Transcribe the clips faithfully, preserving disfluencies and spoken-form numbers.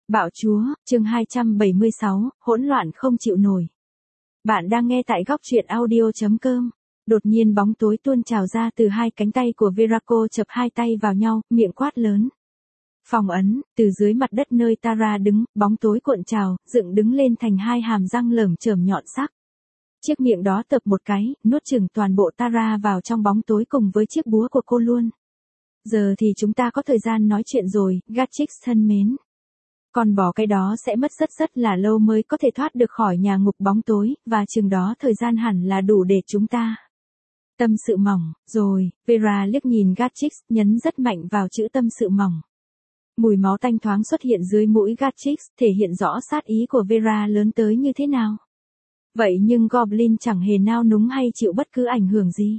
Bạo chúa, chương hai trăm bảy mươi sáu, hỗn loạn không chịu nổi. Bạn đang nghe tại góc truyện audio chấm com. Đột nhiên bóng tối tuôn trào ra từ hai cánh tay của Veraco, chập hai tay vào nhau, miệng quát lớn. Phòng ấn, từ dưới mặt đất nơi Tara đứng, bóng tối cuộn trào, dựng đứng lên thành hai hàm răng lởm chởm nhọn sắc. Chiếc miệng đó tập một cái, nuốt chửng toàn bộ Tara vào trong bóng tối cùng với chiếc búa của cô luôn. Giờ thì chúng ta có thời gian nói chuyện rồi, Gatchix thân mến. Còn bỏ cái đó sẽ mất rất rất là lâu mới có thể thoát được khỏi nhà ngục bóng tối, và chừng đó thời gian hẳn là đủ để chúng ta tâm sự mỏng, rồi, Vera liếc nhìn Gatchix, nhấn rất mạnh vào chữ tâm sự mỏng. Mùi máu tanh thoáng xuất hiện dưới mũi Gatchix, thể hiện rõ sát ý của Vera lớn tới như thế nào. Vậy nhưng Goblin chẳng hề nao núng hay chịu bất cứ ảnh hưởng gì.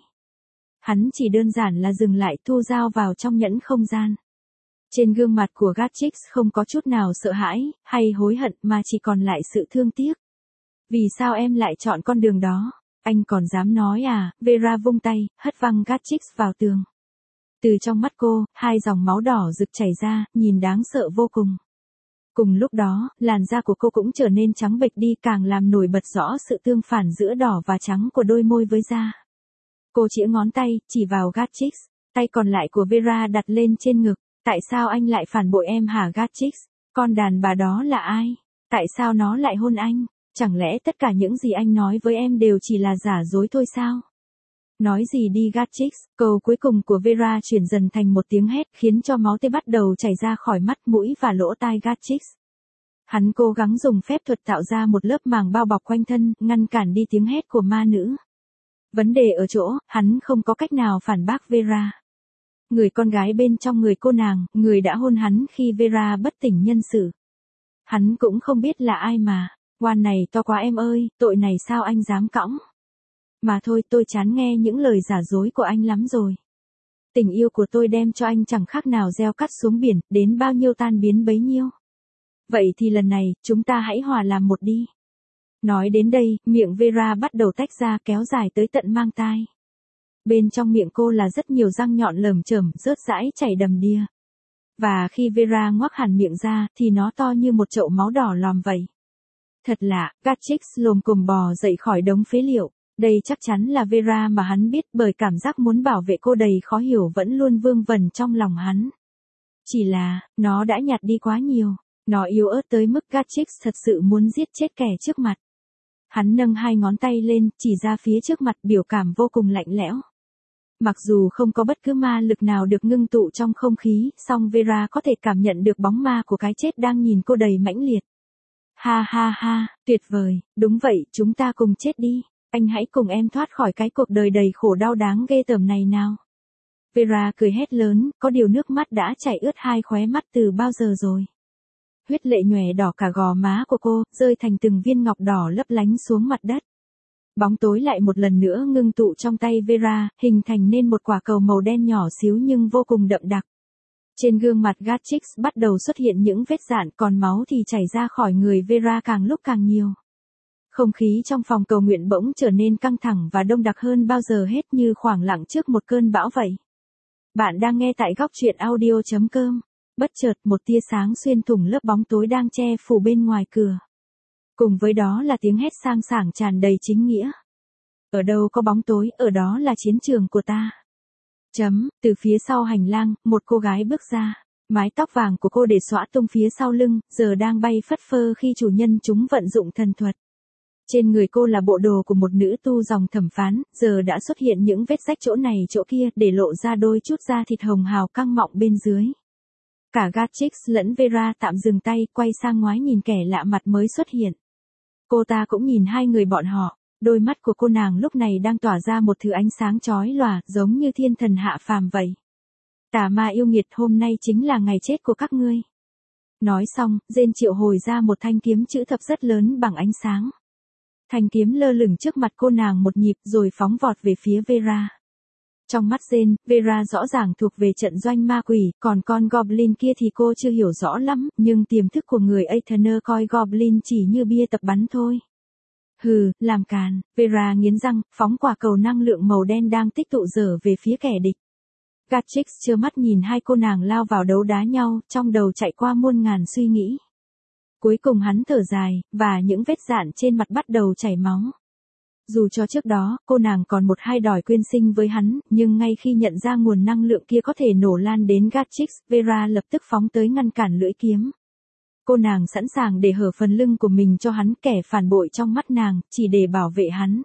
Hắn chỉ đơn giản là dừng lại, thu dao vào trong nhẫn không gian. Trên gương mặt của Gatchix không có chút nào sợ hãi, hay hối hận mà chỉ còn lại sự thương tiếc. Vì sao em lại chọn con đường đó? Anh còn dám nói à? Vera vung tay, hất văng Gatchix vào tường. Từ trong mắt cô, hai dòng máu đỏ rực chảy ra, nhìn đáng sợ vô cùng. Cùng lúc đó, làn da của cô cũng trở nên trắng bệch đi, càng làm nổi bật rõ sự tương phản giữa đỏ và trắng của đôi môi với da. Cô chĩa ngón tay, chỉ vào Gatchix, tay còn lại của Vera đặt lên trên ngực. Tại sao anh lại phản bội em hả Gatchix? Con đàn bà đó là ai? Tại sao nó lại hôn anh? Chẳng lẽ tất cả những gì anh nói với em đều chỉ là giả dối thôi sao? Nói gì đi Gatchix? Câu cuối cùng của Vera chuyển dần thành một tiếng hét, khiến cho máu tươi bắt đầu chảy ra khỏi mắt, mũi và lỗ tai Gatchix. Hắn cố gắng dùng phép thuật tạo ra một lớp màng bao bọc quanh thân, ngăn cản đi tiếng hét của ma nữ. Vấn đề ở chỗ, hắn không có cách nào phản bác Vera. Người con gái bên trong người cô nàng, người đã hôn hắn khi Vera bất tỉnh nhân sự. Hắn cũng không biết là ai mà. Oan này to quá em ơi, tội này sao anh dám cõng? Mà thôi, tôi chán nghe những lời giả dối của anh lắm rồi. Tình yêu của tôi đem cho anh chẳng khác nào gieo cắt xuống biển, đến bao nhiêu tan biến bấy nhiêu. Vậy thì lần này, chúng ta hãy hòa làm một đi. Nói đến đây, miệng Vera bắt đầu tách ra, kéo dài tới tận mang tai. Bên trong miệng cô là rất nhiều răng nhọn lởm chởm, rớt rãi chảy đầm đìa. Và khi Vera ngoác hẳn miệng ra, thì nó to như một chậu máu đỏ lòm vậy. Thật lạ, Gatchix lồm cồm bò dậy khỏi đống phế liệu. Đây chắc chắn là Vera mà hắn biết, bởi cảm giác muốn bảo vệ cô đầy khó hiểu vẫn luôn vương vẩn trong lòng hắn. Chỉ là, nó đã nhạt đi quá nhiều. Nó yếu ớt tới mức Gatchix thật sự muốn giết chết kẻ trước mặt. Hắn nâng hai ngón tay lên, chỉ ra phía trước mặt, biểu cảm vô cùng lạnh lẽo. Mặc dù không có bất cứ ma lực nào được ngưng tụ trong không khí, song Vera có thể cảm nhận được bóng ma của cái chết đang nhìn cô đầy mãnh liệt. Ha ha ha, tuyệt vời, đúng vậy, chúng ta cùng chết đi. Anh hãy cùng em thoát khỏi cái cuộc đời đầy khổ đau đáng ghê tởm này nào. Vera cười hét lớn, có điều nước mắt đã chảy ướt hai khóe mắt từ bao giờ rồi. Huyết lệ nhòe đỏ cả gò má của cô, rơi thành từng viên ngọc đỏ lấp lánh xuống mặt đất. Bóng tối lại một lần nữa ngưng tụ trong tay Vera, hình thành nên một quả cầu màu đen nhỏ xíu nhưng vô cùng đậm đặc. Trên gương mặt Gatchix bắt đầu xuất hiện những vết rạn, còn máu thì chảy ra khỏi người Vera càng lúc càng nhiều. Không khí trong phòng cầu nguyện bỗng trở nên căng thẳng và đông đặc hơn bao giờ hết, như khoảng lặng trước một cơn bão vậy. Bạn đang nghe tại góc truyện audio chấm com. Bất chợt một tia sáng xuyên thủng lớp bóng tối đang che phủ bên ngoài cửa. Cùng với đó là tiếng hét sang sảng tràn đầy chính nghĩa. Ở đâu có bóng tối, ở đó là chiến trường của ta. Chấm, từ phía sau hành lang, một cô gái bước ra. Mái tóc vàng của cô để xõa tung phía sau lưng, giờ đang bay phất phơ khi chủ nhân chúng vận dụng thần thuật. Trên người cô là bộ đồ của một nữ tu dòng thẩm phán, giờ đã xuất hiện những vết rách chỗ này chỗ kia, để lộ ra đôi chút da thịt hồng hào căng mọng bên dưới. Cả Gatchix lẫn Vera tạm dừng tay, quay sang ngoái nhìn kẻ lạ mặt mới xuất hiện. Cô ta cũng nhìn hai người bọn họ, đôi mắt của cô nàng lúc này đang tỏa ra một thứ ánh sáng chói lòa, giống như thiên thần hạ phàm vậy. Tà ma yêu nghiệt, hôm nay chính là ngày chết của các ngươi. Nói xong, rên triệu hồi ra một thanh kiếm chữ thập rất lớn bằng ánh sáng. Thanh kiếm lơ lửng trước mặt cô nàng một nhịp rồi phóng vọt về phía Vera. Trong mắt Jane, Vera rõ ràng thuộc về trận doanh ma quỷ, còn con Goblin kia thì cô chưa hiểu rõ lắm, nhưng tiềm thức của người Aetherner coi Goblin chỉ như bia tập bắn thôi. Hừ, làm càn, Vera nghiến răng, phóng quả cầu năng lượng màu đen đang tích tụ dở về phía kẻ địch. Gatchix trơ mắt nhìn hai cô nàng lao vào đấu đá nhau, trong đầu chạy qua muôn ngàn suy nghĩ. Cuối cùng hắn thở dài, và những vết dạn trên mặt bắt đầu chảy máu. Dù cho trước đó, cô nàng còn một hai đòi quyên sinh với hắn, nhưng ngay khi nhận ra nguồn năng lượng kia có thể nổ lan đến Gatchix, Vera lập tức phóng tới ngăn cản lưỡi kiếm. Cô nàng sẵn sàng để hở phần lưng của mình cho hắn, kẻ phản bội trong mắt nàng, chỉ để bảo vệ hắn.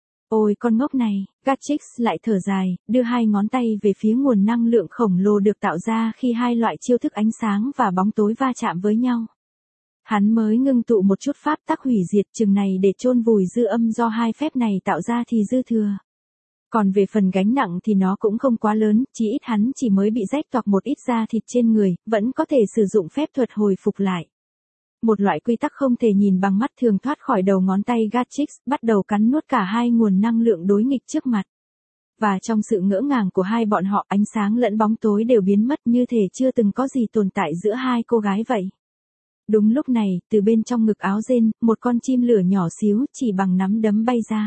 Ôi con ngốc này, Gatchix lại thở dài, đưa hai ngón tay về phía nguồn năng lượng khổng lồ được tạo ra khi hai loại chiêu thức ánh sáng và bóng tối va chạm với nhau. Hắn mới ngưng tụ một chút pháp tắc hủy diệt chừng này để chôn vùi dư âm do hai phép này tạo ra thì dư thừa. Còn về phần gánh nặng thì nó cũng không quá lớn, chỉ ít hắn chỉ mới bị rách toạc một ít da thịt trên người, vẫn có thể sử dụng phép thuật hồi phục lại. Một loại quy tắc không thể nhìn bằng mắt thường thoát khỏi đầu ngón tay Gatchix, bắt đầu cắn nuốt cả hai nguồn năng lượng đối nghịch trước mặt. Và trong sự ngỡ ngàng của hai bọn họ, ánh sáng lẫn bóng tối đều biến mất như thể chưa từng có gì tồn tại giữa hai cô gái vậy. Đúng lúc này, từ bên trong ngực áo rên, một con chim lửa nhỏ xíu chỉ bằng nắm đấm bay ra.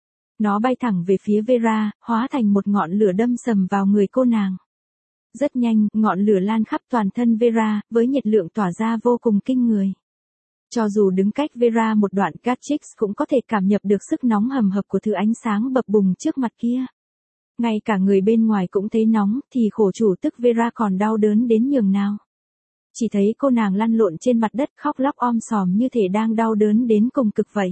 Nó bay thẳng về phía Vera, hóa thành một ngọn lửa đâm sầm vào người cô nàng. Rất nhanh, ngọn lửa lan khắp toàn thân Vera, với nhiệt lượng tỏa ra vô cùng kinh người. Cho dù đứng cách Vera một đoạn, Gatchix cũng có thể cảm nhận được sức nóng hầm hập của thứ ánh sáng bập bùng trước mặt kia. Ngay cả người bên ngoài cũng thấy nóng, thì khổ chủ tức Vera còn đau đớn đến nhường nào. Chỉ thấy cô nàng lăn lộn trên mặt đất khóc lóc om sòm như thể đang đau đớn đến cùng cực vậy.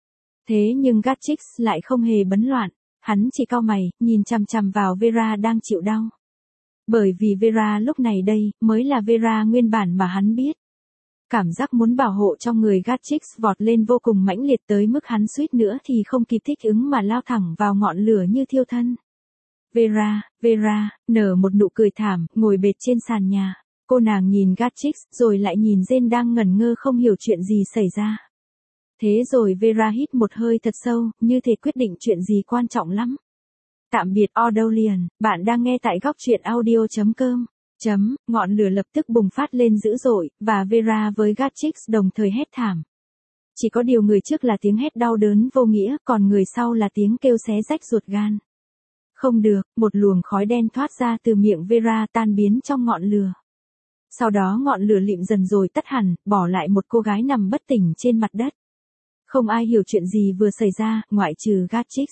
Thế nhưng Gatchix lại không hề bấn loạn, hắn chỉ cau mày, nhìn chằm chằm vào Vera đang chịu đau. Bởi vì Vera lúc này đây, mới là Vera nguyên bản mà hắn biết. Cảm giác muốn bảo hộ trong người Gatchix vọt lên vô cùng mãnh liệt tới mức hắn suýt nữa thì không kịp thích ứng mà lao thẳng vào ngọn lửa như thiêu thân. Vera, Vera, nở một nụ cười thảm, ngồi bệt trên sàn nhà. Cô nàng nhìn Gatchix, rồi lại nhìn Jane đang ngẩn ngơ không hiểu chuyện gì xảy ra. Thế rồi Vera hít một hơi thật sâu, như thể quyết định chuyện gì quan trọng lắm. Tạm biệt Audolian, bạn đang nghe tại góc truyện audio chấm com. Chấm, ngọn lửa lập tức bùng phát lên dữ dội, và Vera với Gatchix đồng thời hét thảm. Chỉ có điều người trước là tiếng hét đau đớn vô nghĩa, còn người sau là tiếng kêu xé rách ruột gan. Không được, một luồng khói đen thoát ra từ miệng Vera tan biến trong ngọn lửa. Sau đó ngọn lửa lịm dần rồi tắt hẳn, bỏ lại một cô gái nằm bất tỉnh trên mặt đất. Không ai hiểu chuyện gì vừa xảy ra, ngoại trừ Gatchix.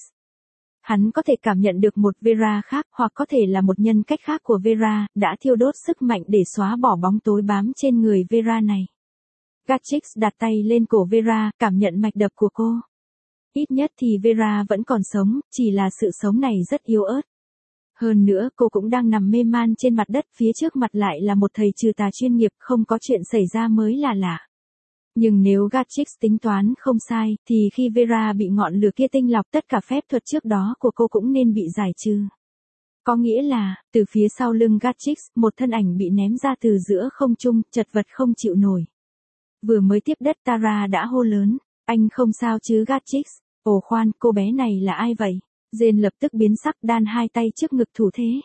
Hắn có thể cảm nhận được một Vera khác, hoặc có thể là một nhân cách khác của Vera, đã thiêu đốt sức mạnh để xóa bỏ bóng tối bám trên người Vera này. Gatchix đặt tay lên cổ Vera, cảm nhận mạch đập của cô. Ít nhất thì Vera vẫn còn sống, chỉ là sự sống này rất yếu ớt. Hơn nữa, cô cũng đang nằm mê man trên mặt đất, phía trước mặt lại là một thầy trừ tà chuyên nghiệp, không có chuyện xảy ra mới là lạ. Nhưng nếu Gatchix tính toán không sai, thì khi Vera bị ngọn lửa kia tinh lọc, tất cả phép thuật trước đó của cô cũng nên bị giải trừ. Có nghĩa là, từ phía sau lưng Gatchix, một thân ảnh bị ném ra từ giữa không trung, chật vật không chịu nổi. Vừa mới tiếp đất, Tara đã hô lớn, anh không sao chứ Gatchix? Ồ khoan, cô bé này là ai vậy? Jane lập tức biến sắc, đan hai tay trước ngực thủ thế.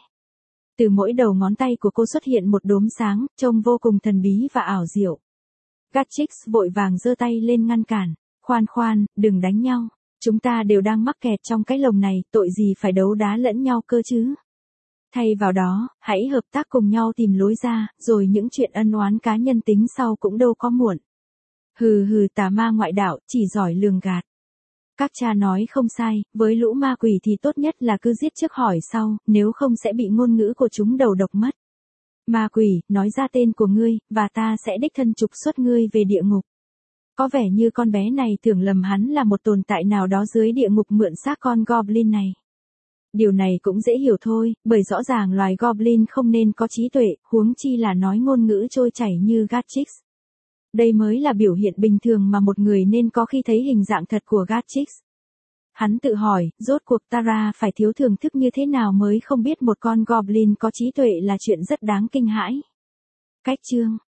Từ mỗi đầu ngón tay của cô xuất hiện một đốm sáng, trông vô cùng thần bí và ảo diệu. Gatchix vội vàng giơ tay lên ngăn cản. Khoan khoan, đừng đánh nhau. Chúng ta đều đang mắc kẹt trong cái lồng này, tội gì phải đấu đá lẫn nhau cơ chứ. Thay vào đó, hãy hợp tác cùng nhau tìm lối ra, rồi những chuyện ân oán cá nhân tính sau cũng đâu có muộn. Hừ hừ, tà ma ngoại đạo, chỉ giỏi lường gạt. Các cha nói không sai, với lũ ma quỷ thì tốt nhất là cứ giết trước hỏi sau, nếu không sẽ bị ngôn ngữ của chúng đầu độc mất. Ma quỷ, nói ra tên của ngươi, và ta sẽ đích thân trục xuất ngươi về địa ngục. Có vẻ như con bé này tưởng lầm hắn là một tồn tại nào đó dưới địa ngục mượn xác con Goblin này. Điều này cũng dễ hiểu thôi, bởi rõ ràng loài Goblin không nên có trí tuệ, huống chi là nói ngôn ngữ trôi chảy như Gatchix. Đây mới là biểu hiện bình thường mà một người nên có khi thấy hình dạng thật của Gatchix. Hắn tự hỏi, rốt cuộc Tara phải thiếu thưởng thức như thế nào mới không biết một con Goblin có trí tuệ là chuyện rất đáng kinh hãi. Cách chương